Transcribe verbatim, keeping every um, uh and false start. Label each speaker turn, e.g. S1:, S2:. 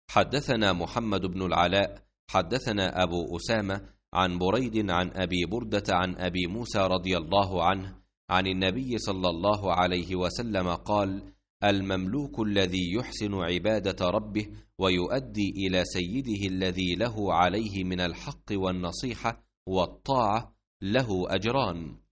S1: حدثنا محمد بن العلاء حدثنا أبو أسامة عن بريد عن أبي بردة عن أبي موسى رضي الله عنه عن النبي صلى الله عليه وسلم قال: المملوك الذي يحسن عبادة ربه ويؤدي إلى سيده الذي له عليه من الحق والنصيحة والطاعة له أجران: